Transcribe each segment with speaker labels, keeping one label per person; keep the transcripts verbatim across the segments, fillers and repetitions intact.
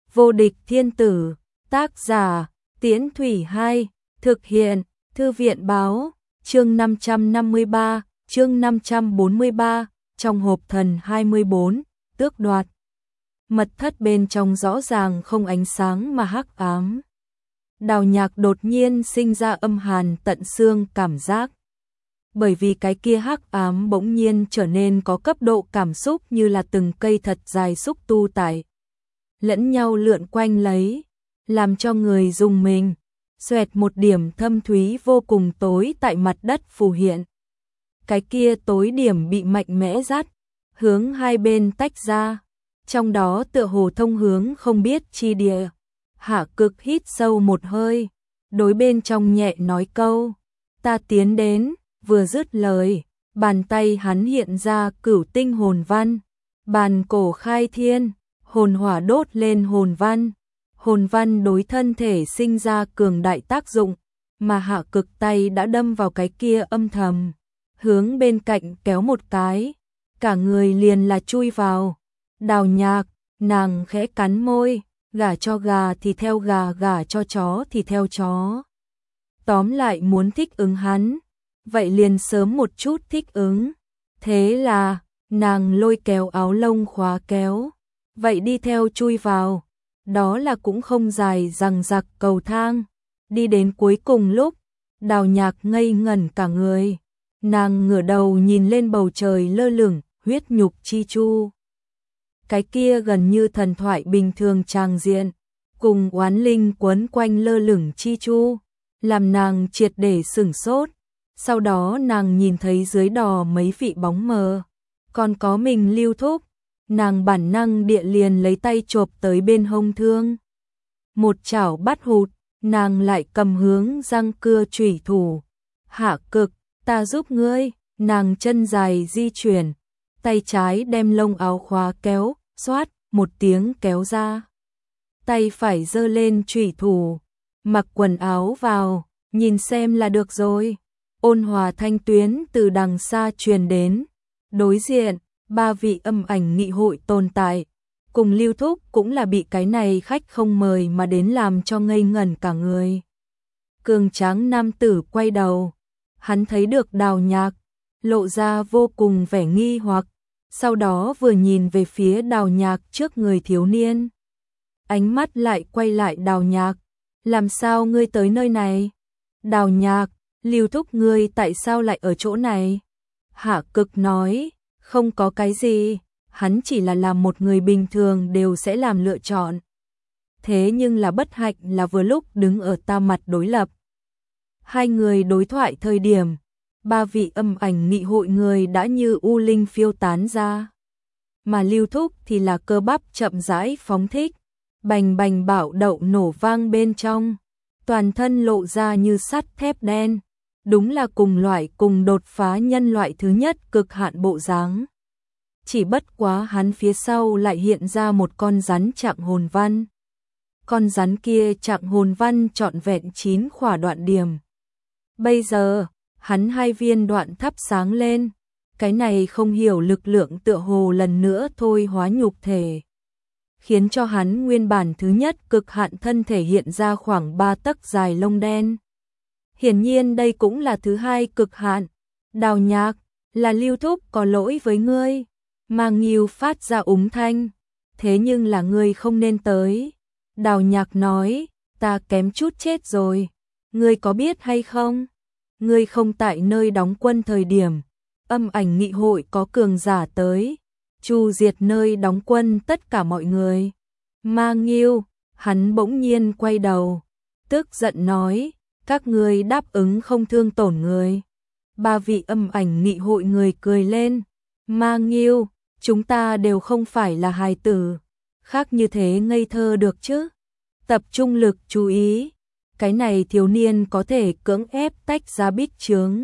Speaker 1: Vô địch thiên tử, tác giả, Tiễn Thủy Hai, thực hiện, Thư viện báo, chương năm trăm năm mươi ba, chương năm trăm bốn mươi ba, trong hộp thần hai mươi bốn, tước đoạt. Mật thất bên trong rõ ràng không ánh sáng mà hắc ám. Đào Nhạc đột nhiên sinh ra âm hàn tận xương cảm giác. Bởi vì cái kia hắc ám bỗng nhiên trở nên có cấp độ cảm xúc như là từng cây thật dài xúc tu tải. Lẫn nhau lượn quanh lấy, làm cho người rùng mình. Xoẹt một điểm thâm thúy vô cùng tối tại mặt đất phù hiện. Cái kia tối điểm bị mạnh mẽ dắt, hướng hai bên tách ra. Trong đó tựa hồ thông hướng không biết chi địa. Hạ Cực hít sâu một hơi, đối bên trong nhẹ nói câu, ta tiến đến, vừa dứt lời, bàn tay hắn hiện ra cửu tinh hồn văn, bàn cổ khai thiên, hồn hỏa đốt lên hồn văn, hồn văn đối thân thể sinh ra cường đại tác dụng, mà Hạ Cực tay đã đâm vào cái kia âm thầm, hướng bên cạnh kéo một cái, cả người liền là chui vào. Đào Nhạc, nàng khẽ cắn môi, gả cho gà thì theo gà, gả cho chó thì theo chó. Tóm lại muốn thích ứng hắn, vậy liền sớm một chút thích ứng. Thế là, nàng lôi kéo áo lông khóa kéo, vậy đi theo chui vào. Đó là cũng không dài rằng giặc cầu thang, đi đến cuối cùng lúc, Đào Nhạc ngây ngẩn cả người. Nàng ngửa đầu nhìn lên bầu trời lơ lửng, huyết nhục chi chu. Cái kia gần như thần thoại bình thường tràng diện, cùng oán linh quấn quanh lơ lửng chi chu, làm nàng triệt để sửng sốt. Sau đó nàng nhìn thấy dưới đò mấy vị bóng mờ, còn có mình Lưu Thúc, nàng bản năng địa liền lấy tay chộp tới bên hông thương. Một chảo bắt hụt, nàng lại cầm hướng răng cưa chủy thủ. Hạ Cực, ta giúp ngươi, nàng chân dài di chuyển, tay trái đem lông áo khóa kéo, xoát, một tiếng kéo ra. Tay phải giơ lên chủy thủ, mặc quần áo vào, nhìn xem là được rồi. Ôn hòa thanh tuyến từ đằng xa truyền đến, đối diện, ba vị âm ảnh nghị hội tồn tại, cùng Lưu Thúc cũng là bị cái này khách không mời mà đến làm cho ngây ngẩn cả người. Cường tráng nam tử quay đầu, hắn thấy được Đào Nhạc, lộ ra vô cùng vẻ nghi hoặc, sau đó vừa nhìn về phía Đào Nhạc trước người thiếu niên. Ánh mắt lại quay lại Đào Nhạc, làm sao ngươi tới nơi này? Đào Nhạc, Lưu Thúc ngươi tại sao lại ở chỗ này? Hạ Cực nói, không có cái gì, hắn chỉ là làm một người bình thường đều sẽ làm lựa chọn. Thế nhưng là bất hạnh là vừa lúc đứng ở ta mặt đối lập. Hai người đối thoại thời điểm, ba vị âm ảnh nghị hội người đã như u linh phiêu tán ra. Mà Lưu Thúc thì là cơ bắp chậm rãi phóng thích, bành bành bạo đậu nổ vang bên trong, toàn thân lộ ra như sắt thép đen. Đúng là cùng loại cùng đột phá nhân loại thứ nhất cực hạn bộ dáng. Chỉ bất quá hắn phía sau lại hiện ra một con rắn trạng hồn văn. Con rắn kia trạng hồn văn trọn vẹn chín khỏa đoạn điểm. Bây giờ, hắn hai viên đoạn thắp sáng lên. Cái này không hiểu lực lượng tựa hồ lần nữa thôi hóa nhục thể. Khiến cho hắn nguyên bản thứ nhất cực hạn thân thể hiện ra khoảng ba tấc dài lông đen. Hiển nhiên đây cũng là thứ hai cực hạn. Đào Nhạc, là Lưu Thúc có lỗi với ngươi. Mang Nghiêu phát ra úng thanh. Thế nhưng là ngươi không nên tới. Đào Nhạc nói, ta kém chút chết rồi. Ngươi có biết hay không? Ngươi không tại nơi đóng quân thời điểm. Âm ảnh nghị hội có cường giả tới. Chu diệt nơi đóng quân tất cả mọi người. Mang Nghiêu, hắn bỗng nhiên quay đầu. Tức giận nói. Các ngươi đáp ứng không thương tổn người. Ba vị âm ảnh nghị hội người cười lên. Ma Nghiêu, chúng ta đều không phải là hài tử. Khác như thế ngây thơ được chứ. Tập trung lực chú ý. Cái này thiếu niên có thể cưỡng ép tách ra bích chướng.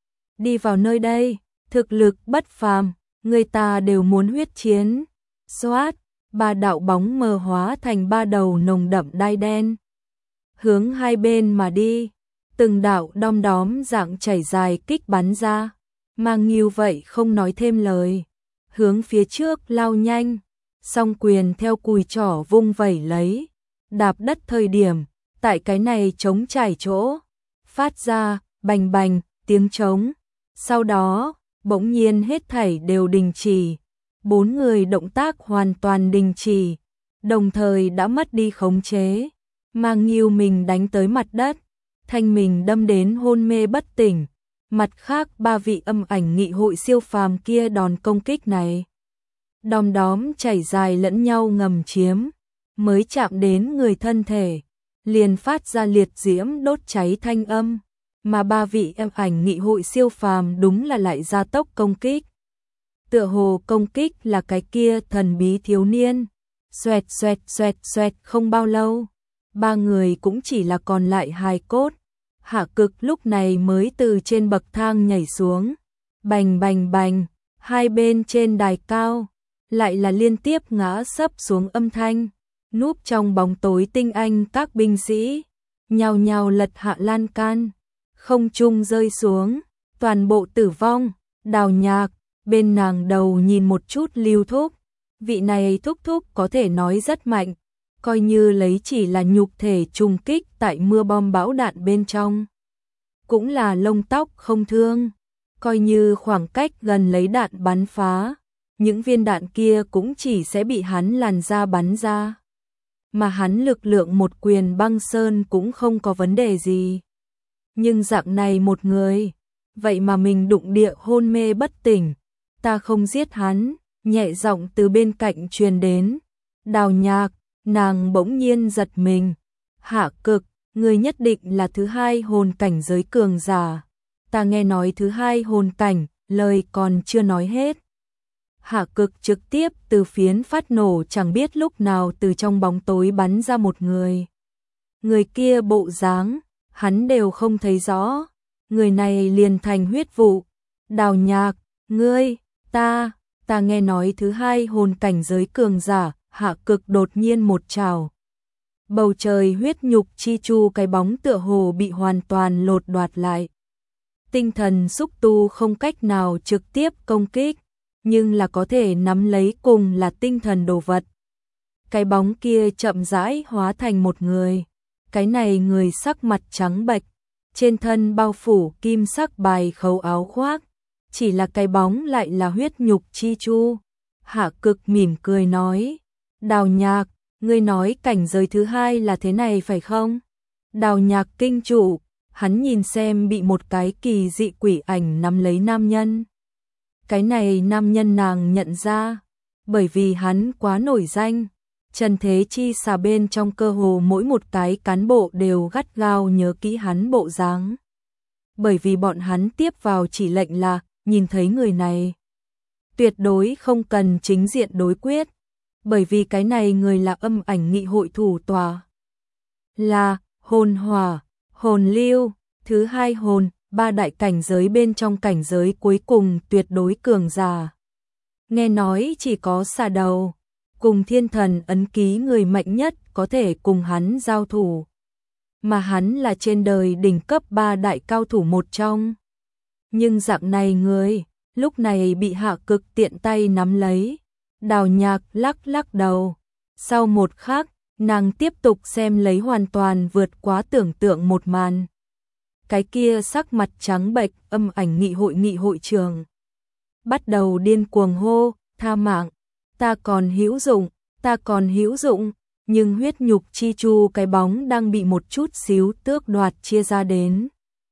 Speaker 1: Đi vào nơi đây, thực lực bất phàm, người ta đều muốn huyết chiến. Xoát, ba đạo bóng mờ hóa thành ba đầu nồng đậm đai đen. Hướng hai bên mà đi, từng đạo đom đóm dạng chảy dài kích bắn ra, Mang Nghiêu vậy không nói thêm lời, hướng phía trước lao nhanh, song quyền theo cùi trỏ vung vẩy lấy, đạp đất thời điểm, tại cái này trống trải chỗ, phát ra, bành bành, tiếng trống. Sau đó, bỗng nhiên hết thảy đều đình chỉ, bốn người động tác hoàn toàn đình chỉ, đồng thời đã mất đi khống chế, mang nghiêu mình đánh tới mặt đất, thanh mình đâm đến hôn mê bất tỉnh. Mặt khác ba vị âm ảnh nghị hội siêu phàm kia đòn công kích này, đom đóm chảy dài lẫn nhau ngầm chiếm, mới chạm đến người thân thể, liền phát ra liệt diễm đốt cháy thanh âm, mà ba vị âm ảnh nghị hội siêu phàm đúng là lại gia tốc công kích. Tựa hồ công kích là cái kia thần bí thiếu niên, xoẹt xoẹt xoẹt xoẹt không bao lâu, ba người cũng chỉ là còn lại hài cốt. Hạ Cực lúc này mới từ trên bậc thang nhảy xuống, bành bành bành, hai bên trên đài cao, lại là liên tiếp ngã sấp xuống âm thanh, núp trong bóng tối tinh anh các binh sĩ, nhào nhào lật hạ lan can, không trung rơi xuống, toàn bộ tử vong. Đào Nhạc, bên nàng đầu nhìn một chút Lưu Thúc, vị này thúc thúc có thể nói rất mạnh, coi như lấy chỉ là nhục thể trùng kích tại mưa bom bão đạn bên trong, cũng là lông tóc không thương, coi như khoảng cách gần lấy đạn bắn phá, những viên đạn kia cũng chỉ sẽ bị hắn làn ra bắn ra, mà hắn lực lượng một quyền băng sơn cũng không có vấn đề gì. Nhưng dạng này một người, vậy mà mình đụng địa hôn mê bất tỉnh, ta không giết hắn, nhẹ giọng từ bên cạnh truyền đến. Đào Nhạc, nàng bỗng nhiên giật mình. Hạ Cực, người nhất định là thứ hai hồn cảnh giới cường giả. Ta nghe nói thứ hai hồn cảnh, lời còn chưa nói hết. Hạ Cực trực tiếp từ phiến phát nổ chẳng biết lúc nào từ trong bóng tối bắn ra một người. Người kia bộ dáng, hắn đều không thấy rõ. Người này liền thành huyết vụ. Đào Nhạc, ngươi, ta, ta nghe nói thứ hai hồn cảnh giới cường giả. Hạ Cực đột nhiên một trào. Bầu trời huyết nhục chi chu cái bóng tựa hồ bị hoàn toàn lột đoạt lại. Tinh thần xúc tu không cách nào trực tiếp công kích, nhưng là có thể nắm lấy cùng là tinh thần đồ vật. Cái bóng kia chậm rãi hóa thành một người. Cái này người sắc mặt trắng bệch, trên thân bao phủ kim sắc bài khấu áo khoác, chỉ là cái bóng lại là huyết nhục chi chu. Hạ Cực mỉm cười nói, Đào Nhạc, ngươi nói cảnh giới thứ hai là thế này phải không? Đào Nhạc kinh trụ, hắn nhìn xem bị một cái kỳ dị quỷ ảnh nắm lấy nam nhân. Cái này nam nhân nàng nhận ra, bởi vì hắn quá nổi danh, trần thế chi xà bên trong cơ hồ mỗi một cái cán bộ đều gắt gao nhớ kỹ hắn bộ dáng. Bởi vì bọn hắn tiếp vào chỉ lệnh là, nhìn thấy người này, tuyệt đối không cần chính diện đối quyết, bởi vì cái này người là âm ảnh nghị hội thủ tòa. Là, hồn hỏa, hồn lưu, thứ hai hồn, ba đại cảnh giới bên trong cảnh giới cuối cùng tuyệt đối cường giả. Nghe nói chỉ có xà đầu, cùng thiên thần ấn ký người mạnh nhất có thể cùng hắn giao thủ. Mà hắn là trên đời đỉnh cấp ba đại cao thủ một trong. Nhưng dạng này người, lúc này bị Hạ Cực tiện tay nắm lấy. Đào Nhạc lắc lắc đầu. Sau một khắc, nàng tiếp tục xem lấy hoàn toàn vượt quá tưởng tượng một màn. Cái kia sắc mặt trắng bệch âm ảnh nghị hội nghị hội trường bắt đầu điên cuồng hô, tha mạng, ta còn hữu dụng, ta còn hữu dụng, nhưng huyết nhục chi chu cái bóng đang bị một chút xíu tước đoạt chia ra đến.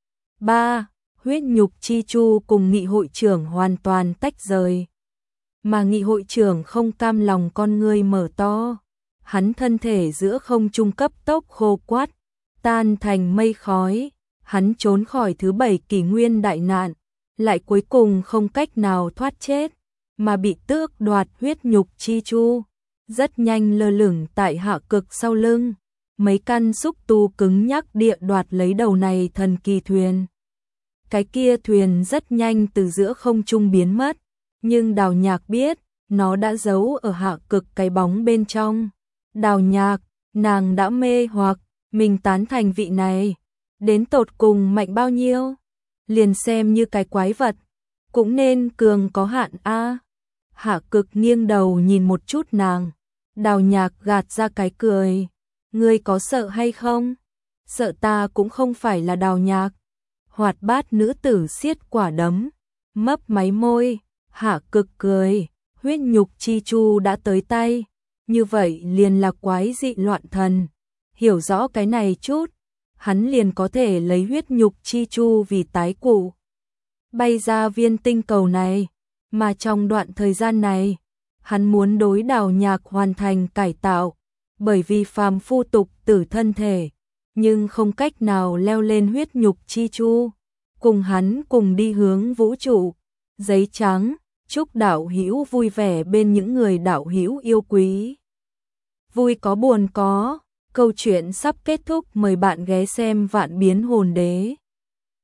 Speaker 1: Ba, huyết nhục chi chu cùng nghị hội trưởng hoàn toàn tách rời. Mà nghị hội trưởng không cam lòng con ngươi mở to, hắn thân thể giữa không trung cấp tốc khô quắt, tan thành mây khói, hắn trốn khỏi thứ bảy kỷ nguyên đại nạn, lại cuối cùng không cách nào thoát chết, mà bị tước đoạt huyết nhục chi chu, rất nhanh lơ lửng tại Hạ Cực sau lưng, mấy căn xúc tu cứng nhắc địa đoạt lấy đầu này thần kỳ thuyền. Cái kia thuyền rất nhanh từ giữa không trung biến mất, nhưng Đào Nhạc biết, nó đã giấu ở Hạ Cực cái bóng bên trong. Đào Nhạc, nàng đã mê hoặc, mình tán thành vị này, đến tột cùng mạnh bao nhiêu, liền xem như cái quái vật, cũng nên cường có hạn a. Hạ Cực nghiêng đầu nhìn một chút nàng, Đào Nhạc gạt ra cái cười, ngươi có sợ hay không? Sợ ta cũng không phải là Đào Nhạc. Hoạt bát nữ tử siết quả đấm, mấp máy môi, Hạ Cực cười, huyết nhục chi chu đã tới tay, như vậy liền là quái dị loạn thần, hiểu rõ cái này chút, hắn liền có thể lấy huyết nhục chi chu vì tái cụ, bay ra viên tinh cầu này, mà trong đoạn thời gian này, hắn muốn đối Đào Nhạc hoàn thành cải tạo, bởi vì phàm phu tục tử thân thể, nhưng không cách nào leo lên huyết nhục chi chu, cùng hắn cùng đi hướng vũ trụ. Giấy trắng, chúc đạo hữu vui vẻ bên những người đạo hữu yêu quý. Vui có buồn có, câu chuyện sắp kết thúc, mời bạn ghé xem Vạn Biến Hồn Đế.